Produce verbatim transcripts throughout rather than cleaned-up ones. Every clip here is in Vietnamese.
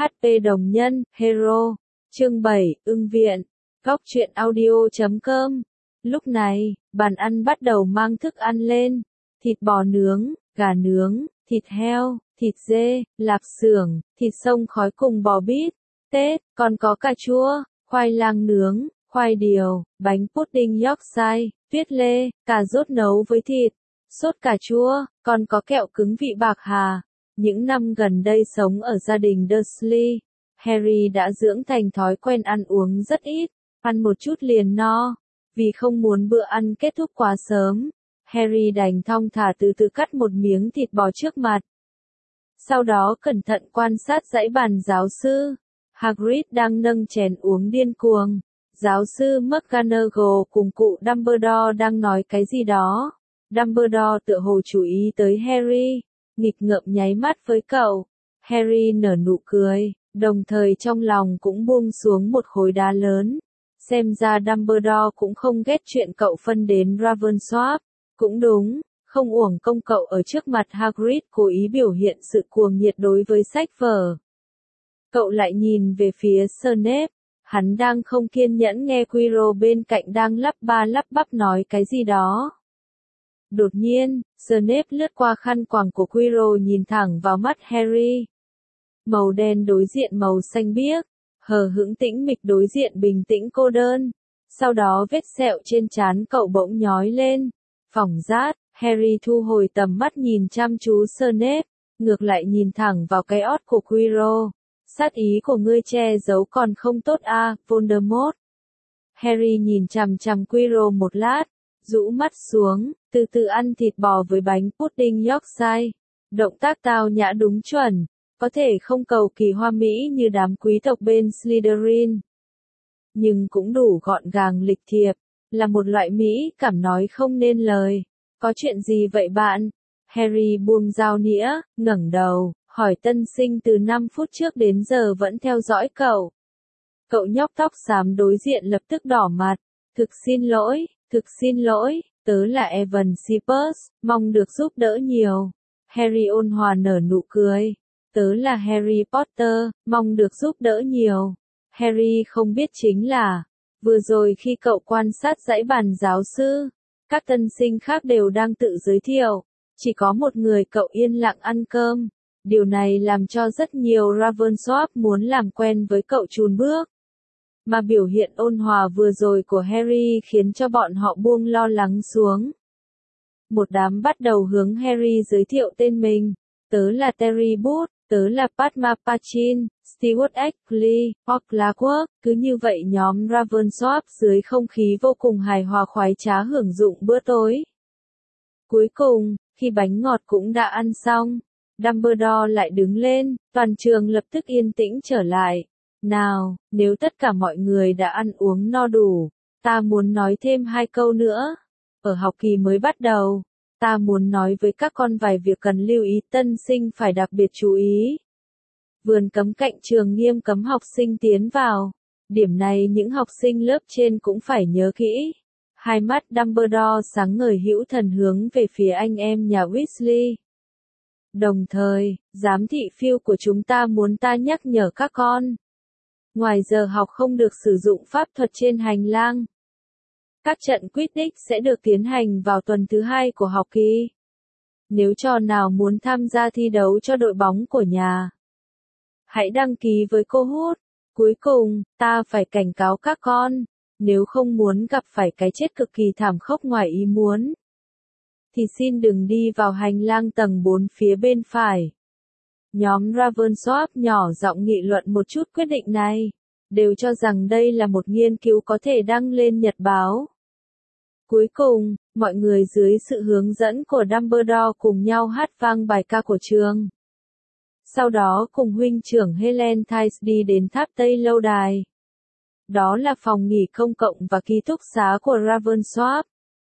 hát pê Đồng Nhân, Hero. Chương bảy, Ưng Viện. Góc truyện audio chấm com. Lúc này, bàn ăn bắt đầu mang thức ăn lên. Thịt bò nướng, gà nướng, thịt heo, thịt dê, lạp xưởng, thịt xông khói cùng bò bít, tết, còn có cà chua, khoai lang nướng, khoai điều, bánh pudding Yorkshire, tuyết lê, cà rốt nấu với thịt, sốt cà chua, còn có kẹo cứng vị bạc hà. Những năm gần đây sống ở gia đình Dursley, Harry đã dưỡng thành thói quen ăn uống rất ít, ăn một chút liền no. Vì không muốn bữa ăn kết thúc quá sớm, Harry đành thong thả từ từ cắt một miếng thịt bò trước mặt. Sau đó cẩn thận quan sát dãy bàn giáo sư. Hagrid đang nâng chén uống điên cuồng. Giáo sư McGonagall cùng cụ Dumbledore đang nói cái gì đó. Dumbledore tựa hồ chú ý tới Harry, nghịch ngợm nháy mắt với cậu. Harry nở nụ cười, đồng thời trong lòng cũng buông xuống một khối đá lớn. Xem ra Dumbledore cũng không ghét chuyện cậu phân đến Ravensworth. Cũng đúng, không uổng công cậu ở trước mặt Hagrid cố ý biểu hiện sự cuồng nhiệt đối với sách vở. Cậu lại nhìn về phía Snape, hắn đang không kiên nhẫn nghe Quirrell bên cạnh đang lắp ba lắp bắp nói cái gì đó. Đột nhiên, Snape lướt qua khăn quàng của Quirrell nhìn thẳng vào mắt Harry. Màu đen đối diện màu xanh biếc, hờ hững tĩnh mịch đối diện bình tĩnh cô đơn. Sau đó vết sẹo trên trán cậu bỗng nhói lên. Phỏng rát, Harry thu hồi tầm mắt nhìn chăm chú Snape, ngược lại nhìn thẳng vào cái ót của Quirrell. Sát ý của ngươi che giấu còn không tốt à, Voldemort. Harry nhìn chằm chằm Quirrell một lát, rũ mắt xuống, từ từ ăn thịt bò với bánh pudding Yorkshire. Động tác tao nhã đúng chuẩn, có thể không cầu kỳ hoa mỹ như đám quý tộc bên Slytherin, nhưng cũng đủ gọn gàng lịch thiệp, là một loại mỹ cảm nói không nên lời. Có chuyện gì vậy bạn? Harry buông dao nĩa, ngẩng đầu, hỏi tân sinh từ năm phút trước đến giờ vẫn theo dõi cậu. Cậu nhóc tóc xám đối diện lập tức đỏ mặt. Thực xin lỗi, thực xin lỗi, tớ là Evan Seepers, mong được giúp đỡ nhiều. Harry ôn hòa nở nụ cười. Tớ là Harry Potter, mong được giúp đỡ nhiều. Harry không biết chính là, vừa rồi khi cậu quan sát dãy bàn giáo sư, các tân sinh khác đều đang tự giới thiệu, chỉ có một người cậu yên lặng ăn cơm. Điều này làm cho rất nhiều Ravensworth muốn làm quen với cậu chùn bước. Mà biểu hiện ôn hòa vừa rồi của Harry khiến cho bọn họ buông lo lắng xuống. Một đám bắt đầu hướng Harry giới thiệu tên mình. Tớ là Terry Booth, tớ là Padma Pachin, Stewart Ackley, Hogwarts. Cứ như vậy nhóm Ravensworth dưới không khí vô cùng hài hòa khoái trá hưởng dụng bữa tối. Cuối cùng, khi bánh ngọt cũng đã ăn xong, Dumbledore lại đứng lên, toàn trường lập tức yên tĩnh trở lại. Nào, nếu tất cả mọi người đã ăn uống no đủ, ta muốn nói thêm hai câu nữa. Ở học kỳ mới bắt đầu, ta muốn nói với các con vài việc cần lưu ý tân sinh phải đặc biệt chú ý. Vườn cấm cạnh trường nghiêm cấm học sinh tiến vào. Điểm này những học sinh lớp trên cũng phải nhớ kỹ. Hai mắt Dumbledore sáng ngời hữu thần hướng về phía anh em nhà Weasley. Đồng thời, giám thị phiêu của chúng ta muốn ta nhắc nhở các con. Ngoài giờ học không được sử dụng pháp thuật trên hành lang. Các trận Quidditch sẽ được tiến hành vào tuần thứ hai của học kỳ. Nếu trò nào muốn tham gia thi đấu cho đội bóng của nhà, hãy đăng ký với cô Hút. Cuối cùng, ta phải cảnh cáo các con, nếu không muốn gặp phải cái chết cực kỳ thảm khốc ngoài ý muốn, thì xin đừng đi vào hành lang tầng bốn phía bên phải. Nhóm Ravensworth nhỏ giọng nghị luận một chút quyết định này, đều cho rằng đây là một nghiên cứu có thể đăng lên nhật báo. Cuối cùng, mọi người dưới sự hướng dẫn của Dumbledore cùng nhau hát vang bài ca của trường. Sau đó cùng huynh trưởng Helen Tice đi đến tháp Tây lâu đài. Đó là phòng nghỉ công cộng và ký túc xá của Ravensworth.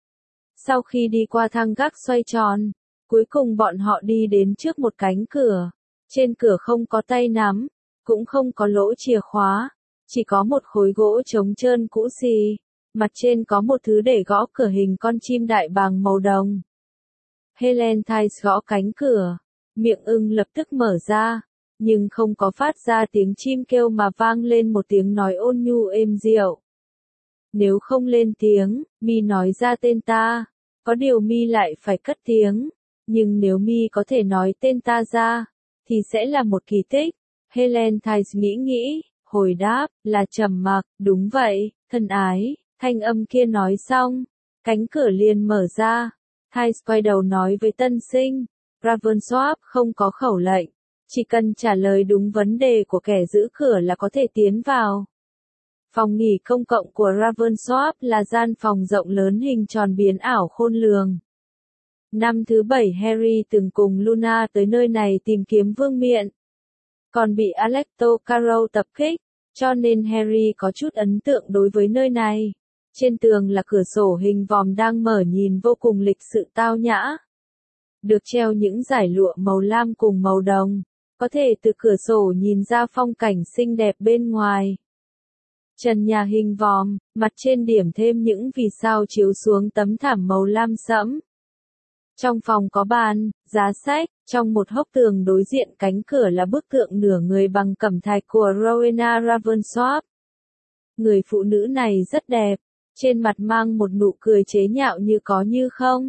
Sau khi đi qua thang gác xoay tròn, cuối cùng bọn họ đi đến trước một cánh cửa. Trên cửa không có tay nắm, cũng không có lỗ chìa khóa, chỉ có một khối gỗ trống trơn cũ xì. Mặt trên có một thứ để gõ cửa hình con chim đại bàng màu đồng. Helen Tice gõ cánh cửa, miệng ưng lập tức mở ra. nhưng không có phát ra tiếng chim kêu mà vang lên một tiếng nói ôn nhu êm dịu. Nếu không lên tiếng, Mi nói ra tên ta. Có điều Mi lại phải cất tiếng. Nhưng nếu Mi có thể nói tên ta ra, thì sẽ là một kỳ tích. Helen Tice nghĩ nghĩ, hồi đáp, là trầm mặc, đúng vậy, thân ái. Thanh âm kia nói xong, cánh cửa liền mở ra. Tice quay đầu nói với tân sinh, Ravensworth không có khẩu lệnh. Chỉ cần trả lời đúng vấn đề của kẻ giữ cửa là có thể tiến vào. Phòng nghỉ công cộng của Ravensworth là gian phòng rộng lớn hình tròn biến ảo khôn lường. Năm thứ bảy Harry từng cùng Luna tới nơi này tìm kiếm vương miện. Còn bị Alecto Carroll tập kích, cho nên Harry có chút ấn tượng đối với nơi này. Trên tường là cửa sổ hình vòm đang mở nhìn vô cùng lịch sự tao nhã. Được treo những dải lụa màu lam cùng màu đồng, có thể từ cửa sổ nhìn ra phong cảnh xinh đẹp bên ngoài. Trần nhà hình vòm, mặt trên điểm thêm những vì sao chiếu xuống tấm thảm màu lam sẫm. Trong phòng có bàn, giá sách, trong một hốc tường đối diện cánh cửa là bức tượng nửa người bằng cẩm thạch của Rowena Ravensworth. Người phụ nữ này rất đẹp, trên mặt mang một nụ cười chế nhạo như có như không.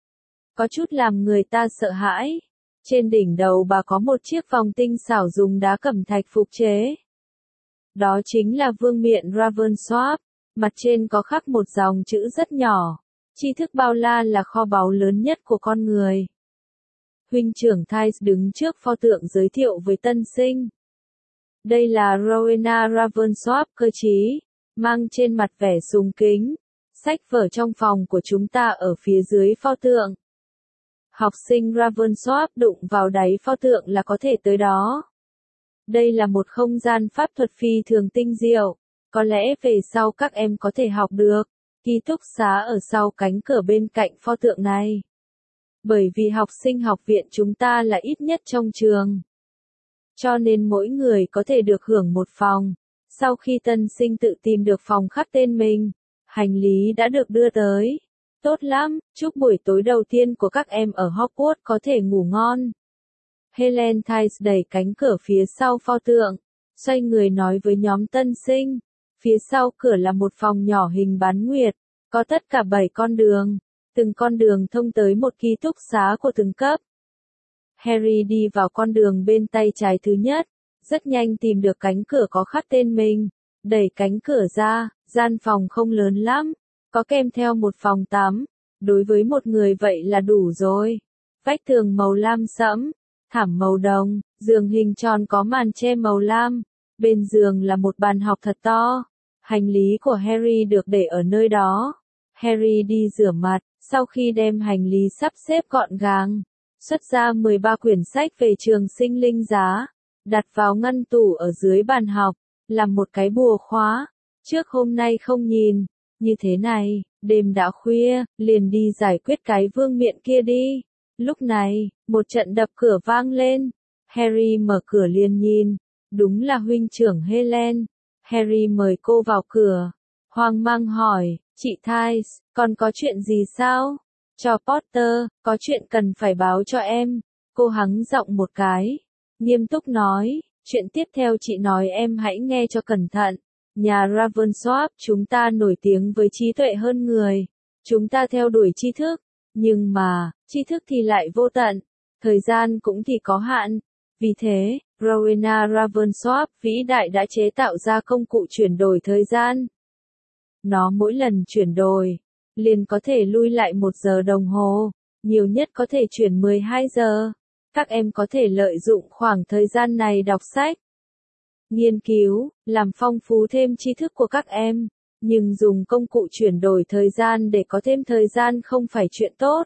Có chút làm người ta sợ hãi. Trên đỉnh đầu bà có một chiếc vòng tinh xảo dùng đá cẩm thạch phục chế. Đó chính là vương miện Ravensworth, mặt trên có khắc một dòng chữ rất nhỏ. Tri thức bao la là kho báu lớn nhất của con người. Huynh trưởng Tice đứng trước pho tượng giới thiệu với tân sinh. Đây là Rowena Ravensworth cơ trí, mang trên mặt vẻ sùng kính. Sách vở trong phòng của chúng ta ở phía dưới pho tượng. Học sinh Ravensworth đụng vào đáy pho tượng là có thể tới đó. Đây là một không gian pháp thuật phi thường tinh diệu. Có lẽ về sau các em có thể học được. Ký túc xá ở sau cánh cửa bên cạnh pho tượng này. Bởi vì học sinh học viện chúng ta là ít nhất trong trường. Cho nên mỗi người có thể được hưởng một phòng. Sau khi tân sinh tự tìm được phòng khắc tên mình, hành lý đã được đưa tới. Tốt lắm, chúc buổi tối đầu tiên của các em ở Hogwarts có thể ngủ ngon. Helen Tice đẩy cánh cửa phía sau pho tượng, xoay người nói với nhóm tân sinh. Phía sau cửa là một phòng nhỏ hình bán nguyệt, có tất cả bảy con đường, từng con đường thông tới một ký túc xá của từng cấp. Harry đi vào con đường bên tay trái thứ nhất, rất nhanh tìm được cánh cửa có khắc tên mình, đẩy cánh cửa ra, gian phòng không lớn lắm, có kèm theo một phòng tắm, đối với một người vậy là đủ rồi. Vách tường màu lam sẫm, thảm màu đồng, giường hình tròn có màn che màu lam, bên giường là một bàn học thật to. Hành lý của Harry được để ở nơi đó. Harry đi rửa mặt, sau khi đem hành lý sắp xếp gọn gàng, xuất ra mười ba quyển sách về trường sinh linh giá, đặt vào ngăn tủ ở dưới bàn học, làm một cái bùa khóa. Trước hôm nay không nhìn, như thế này, đêm đã khuya, liền đi giải quyết cái vương miện kia đi. Lúc này, một trận đập cửa vang lên. Harry mở cửa liền nhìn, đúng là huynh trưởng Helen. Harry mời cô vào cửa. Hoang mang hỏi, chị Tice, con có chuyện gì sao? Cho Potter, có chuyện cần phải báo cho em. Cô hắng giọng một cái. Nghiêm túc nói, chuyện tiếp theo chị nói em hãy nghe cho cẩn thận. Nhà Ravensworth chúng ta nổi tiếng với trí tuệ hơn người. Chúng ta theo đuổi tri thức. Nhưng mà, tri thức thì lại vô tận. Thời gian cũng thì có hạn. Vì thế, Rowena Ravensworth vĩ đại đã chế tạo ra công cụ chuyển đổi thời gian. Nó mỗi lần chuyển đổi, liền có thể lui lại một giờ đồng hồ, nhiều nhất có thể chuyển mười hai giờ. Các em có thể lợi dụng khoảng thời gian này đọc sách, nghiên cứu, làm phong phú thêm tri thức của các em. Nhưng dùng công cụ chuyển đổi thời gian để có thêm thời gian không phải chuyện tốt.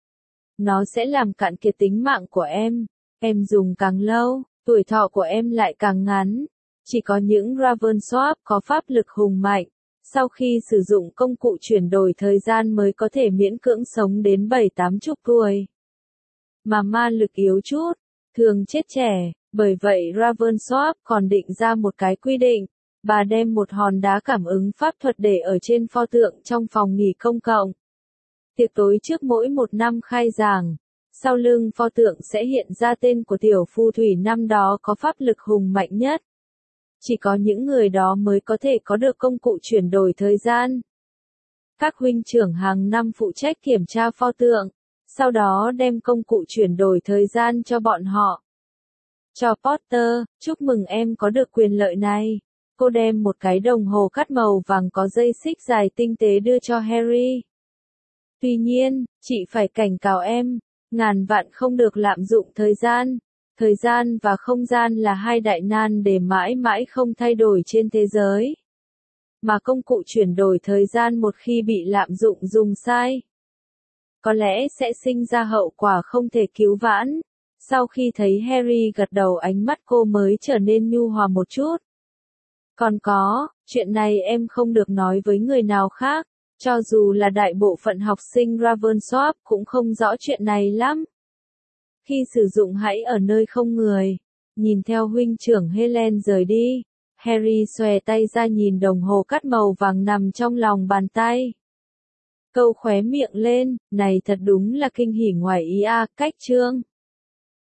Nó sẽ làm cạn kiệt tính mạng của em. Em dùng càng lâu, tuổi thọ của em lại càng ngắn. Chỉ có những Ravensworth có pháp lực hùng mạnh, sau khi sử dụng công cụ chuyển đổi thời gian mới có thể miễn cưỡng sống đến bảy tám chục tuổi. Mà ma lực yếu chút, thường chết trẻ. Bởi vậy Ravensworth còn định ra một cái quy định. Bà đem một hòn đá cảm ứng pháp thuật để ở trên pho tượng trong phòng nghỉ công cộng. Tiệc tối trước mỗi một năm khai giảng. Sau lưng pho tượng sẽ hiện ra tên của tiểu phù thủy năm đó có pháp lực hùng mạnh nhất. Chỉ có những người đó mới có thể có được công cụ chuyển đổi thời gian. Các huynh trưởng hàng năm phụ trách kiểm tra pho tượng, sau đó đem công cụ chuyển đổi thời gian cho bọn họ. Cho Potter, chúc mừng em có được quyền lợi này. Cô đem một cái đồng hồ cát màu vàng có dây xích dài tinh tế đưa cho Harry. Tuy nhiên, chị phải cảnh cáo em, ngàn vạn không được lạm dụng thời gian. Thời gian và không gian là hai đại nan để mãi mãi không thay đổi trên thế giới. Mà công cụ chuyển đổi thời gian một khi bị lạm dụng dùng sai, có lẽ sẽ sinh ra hậu quả không thể cứu vãn. Sau khi thấy Harry gật đầu, ánh mắt cô mới trở nên nhu hòa một chút. Còn có, chuyện này em không được nói với người nào khác, cho dù là đại bộ phận học sinh Ravensworth cũng không rõ chuyện này lắm. Khi sử dụng hãy ở nơi không người. Nhìn theo huynh trưởng Helen rời đi, Harry xòe tay ra nhìn đồng hồ cát màu vàng nằm trong lòng bàn tay. Câu khóe miệng lên, này thật đúng là kinh hỉ ngoài ý a, cách chương.